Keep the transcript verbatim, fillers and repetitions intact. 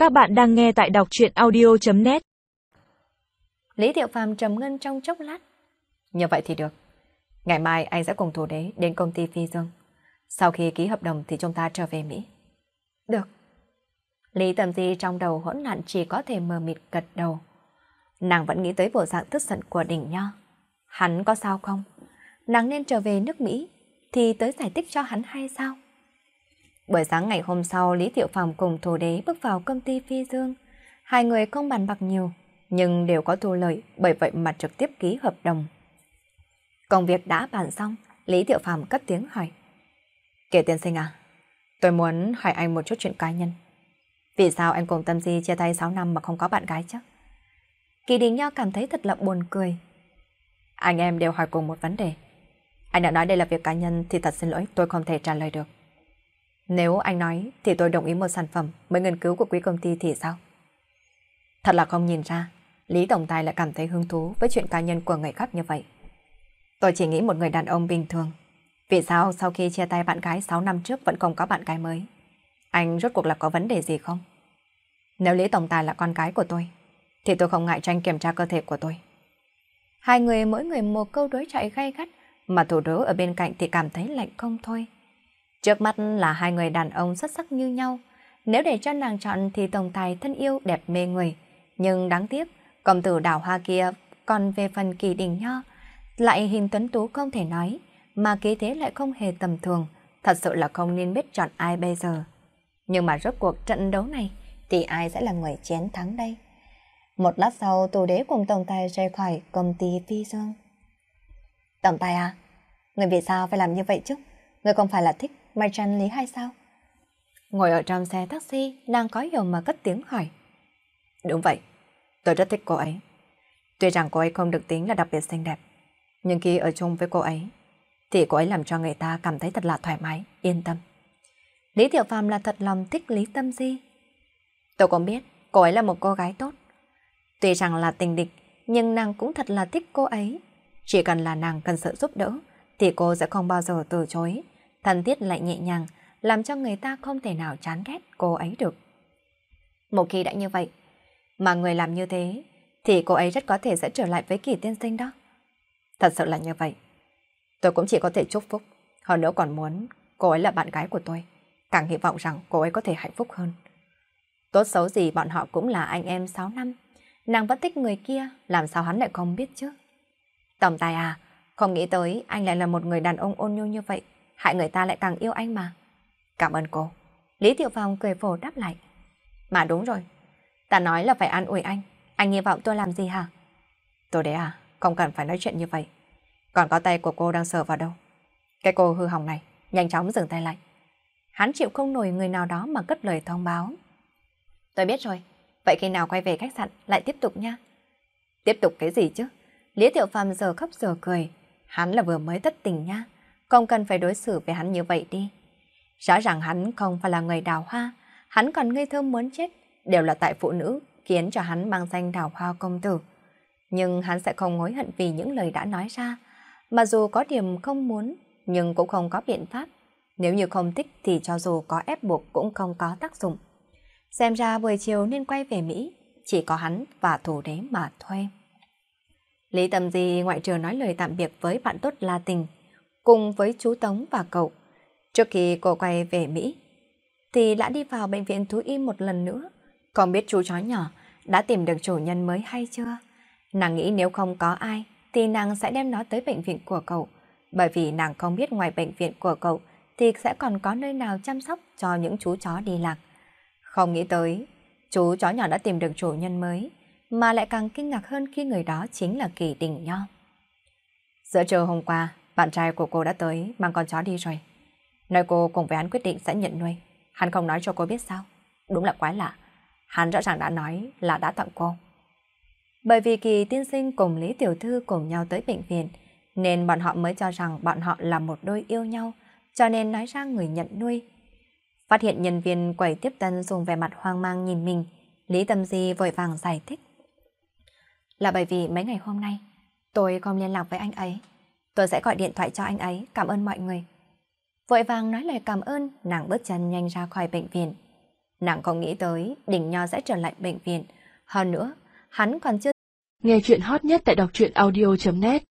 Các bạn đang nghe tại đọc truyện audio chấm net. Lý Thiệu Phàm trầm ngâm trong chốc lát. Như vậy thì được. Ngày mai anh sẽ cùng Thủ Đế đến công ty Phi Dương. Sau khi ký hợp đồng thì chúng ta trở về Mỹ. Được. Lý Tầm Di trong đầu hỗn loạn chỉ có thể mờ mịt gật đầu. Nàng vẫn nghĩ tới bộ dạng tức giận của Đình Nho. Hắn có sao không? Nàng nên trở về nước Mỹ thì tới giải thích cho hắn hay sao? Buổi sáng ngày hôm sau, Lý Thiệu Phàm cùng Thủ Đế bước vào công ty Phi Dương. Hai người không bàn bạc nhiều, nhưng đều có thu lợi, bởi vậy mà trực tiếp ký hợp đồng. Công việc đã bàn xong, Lý Thiệu Phàm cất tiếng hỏi. Kể tiên sinh à, tôi muốn hỏi anh một chút chuyện cá nhân. Vì sao anh cùng Tâm Di chia tay sáu năm mà không có bạn gái chứ? Kỳ Đình Nho cảm thấy thật là buồn cười. Anh em đều hỏi cùng một vấn đề. Anh đã nói đây là việc cá nhân thì thật xin lỗi, tôi không thể trả lời được. Nếu anh nói thì tôi đồng ý một sản phẩm mới nghiên cứu của quý công ty thì sao? Thật là không nhìn ra, Lý Tổng Tài lại cảm thấy hứng thú với chuyện cá nhân của người khác như vậy. Tôi chỉ nghĩ một người đàn ông bình thường. Vì sao sau khi chia tay bạn gái sáu năm trước vẫn không có bạn gái mới? Anh rốt cuộc là có vấn đề gì không? Nếu Lý Tổng Tài là con gái của tôi, thì tôi không ngại cho anh kiểm tra cơ thể của tôi. Hai người mỗi người một câu đối chọi gay gắt, mà Thủ Đế ở bên cạnh thì cảm thấy lạnh không thôi. Trước mắt là hai người đàn ông xuất sắc như nhau. Nếu để cho nàng chọn thì Tổng Tài thân yêu đẹp mê người. Nhưng đáng tiếc, công tử đào hoa kia còn về phần Kỳ Đình Nho, lại hình tuấn tú không thể nói, mà khí thế lại không hề tầm thường. Thật sự là không nên biết chọn ai bây giờ. Nhưng mà rốt cuộc trận đấu này thì ai sẽ là người chiến thắng đây? Một lát sau, Thủ Đế cùng Tổng Tài rời khỏi công ty Phi Dương. Tổng Tài à, người vì sao phải làm như vậy chứ? Người không phải là thích Mai Trăn Lý hay sao? Ngồi ở trong xe taxi, nàng có hiểu mà cất tiếng hỏi. Đúng vậy, tôi rất thích cô ấy. Tuy rằng cô ấy không được tính là đặc biệt xinh đẹp, nhưng khi ở chung với cô ấy, thì cô ấy làm cho người ta cảm thấy thật là thoải mái, yên tâm. Lý Thiệu Phàm là thật lòng thích Lý Tâm Di. Tôi cũng biết cô ấy là một cô gái tốt. Tuy rằng là tình địch, nhưng nàng cũng thật là thích cô ấy. Chỉ cần là nàng cần sự giúp đỡ, thì cô sẽ không bao giờ từ chối. Thân thiết lại nhẹ nhàng, làm cho người ta không thể nào chán ghét cô ấy được. Một khi đã như vậy, mà người làm như thế, thì cô ấy rất có thể sẽ trở lại với Kỳ tiên sinh đó. Thật sự là như vậy. Tôi cũng chỉ có thể chúc phúc, hơn nữa còn muốn cô ấy là bạn gái của tôi. Càng hy vọng rằng cô ấy có thể hạnh phúc hơn. Tốt xấu gì bọn họ cũng là anh em sáu năm. Nàng vẫn thích người kia, làm sao hắn lại không biết chứ? Tổng Tài à, không nghĩ tới anh lại là một người đàn ông ôn nhu như vậy, hại người ta lại càng yêu anh mà. Cảm ơn cô. Lý Thiệu Phàm cười phổ đáp lại. Mà đúng rồi, ta nói là phải an ủi anh. Anh hy vọng tôi làm gì hả? Tôi đấy à, không cần phải nói chuyện như vậy. Còn có tay của cô đang sờ vào đâu? Cái cô hư hỏng này, nhanh chóng dừng tay lại. Hắn chịu không nổi người nào đó mà cất lời thông báo. Tôi biết rồi, vậy khi nào quay về khách sạn lại tiếp tục nha. Tiếp tục cái gì chứ? Lý Thiệu Phàm giờ khóc giờ cười. Hắn là vừa mới thất tình nha, không cần phải đối xử với hắn như vậy đi. Rõ ràng hắn không phải là người đào hoa, hắn còn ngây thơ muốn chết, đều là tại phụ nữ khiến cho hắn mang danh đào hoa công tử. Nhưng hắn sẽ không hối hận vì những lời đã nói ra, mà dù có điểm không muốn, nhưng cũng không có biện pháp. Nếu như không thích thì cho dù có ép buộc cũng không có tác dụng. Xem ra buổi chiều nên quay về Mỹ, chỉ có hắn và Thủ Đế mà thôi. Lý Tâm Di ngoại trừ nói lời tạm biệt với bạn tốt La Tình, cùng với chú Tống và cậu. Trước khi cô quay về Mỹ, thì đã đi vào bệnh viện thú y một lần nữa. Không biết chú chó nhỏ đã tìm được chủ nhân mới hay chưa? Nàng nghĩ nếu không có ai, thì nàng sẽ đem nó tới bệnh viện của cậu. Bởi vì nàng không biết ngoài bệnh viện của cậu, thì sẽ còn có nơi nào chăm sóc cho những chú chó đi lạc. Không nghĩ tới, chú chó nhỏ đã tìm được chủ nhân mới, mà lại càng kinh ngạc hơn khi người đó chính là Kỳ Đình Nho. Giữa trưa hôm qua, bạn trai của cô đã tới mang con chó đi rồi. Nói cô cùng với hắn quyết định sẽ nhận nuôi. Hắn không nói cho cô biết sao? Đúng là quái lạ. Hắn rõ ràng đã nói là đã tặng cô. Bởi vì Kỳ tiên sinh cùng Lý Tiểu Thư cùng nhau tới bệnh viện, nên bọn họ mới cho rằng bọn họ là một đôi yêu nhau, cho nên nói ra người nhận nuôi. Phát hiện nhân viên quầy tiếp tân dùng vẻ mặt hoang mang nhìn mình, Lý Tâm Di vội vàng giải thích. Là bởi vì mấy ngày hôm nay, tôi không liên lạc với anh ấy. Tôi sẽ gọi điện thoại cho anh ấy, cảm ơn mọi người. Vội vàng nói lời cảm ơn, nàng bước chân nhanh ra khỏi bệnh viện. Nàng không nghĩ tới Đình Nho sẽ trở lại bệnh viện. Hơn nữa, hắn còn chưa... Nghe chuyện hot nhất tại đọc truyện audio chấm net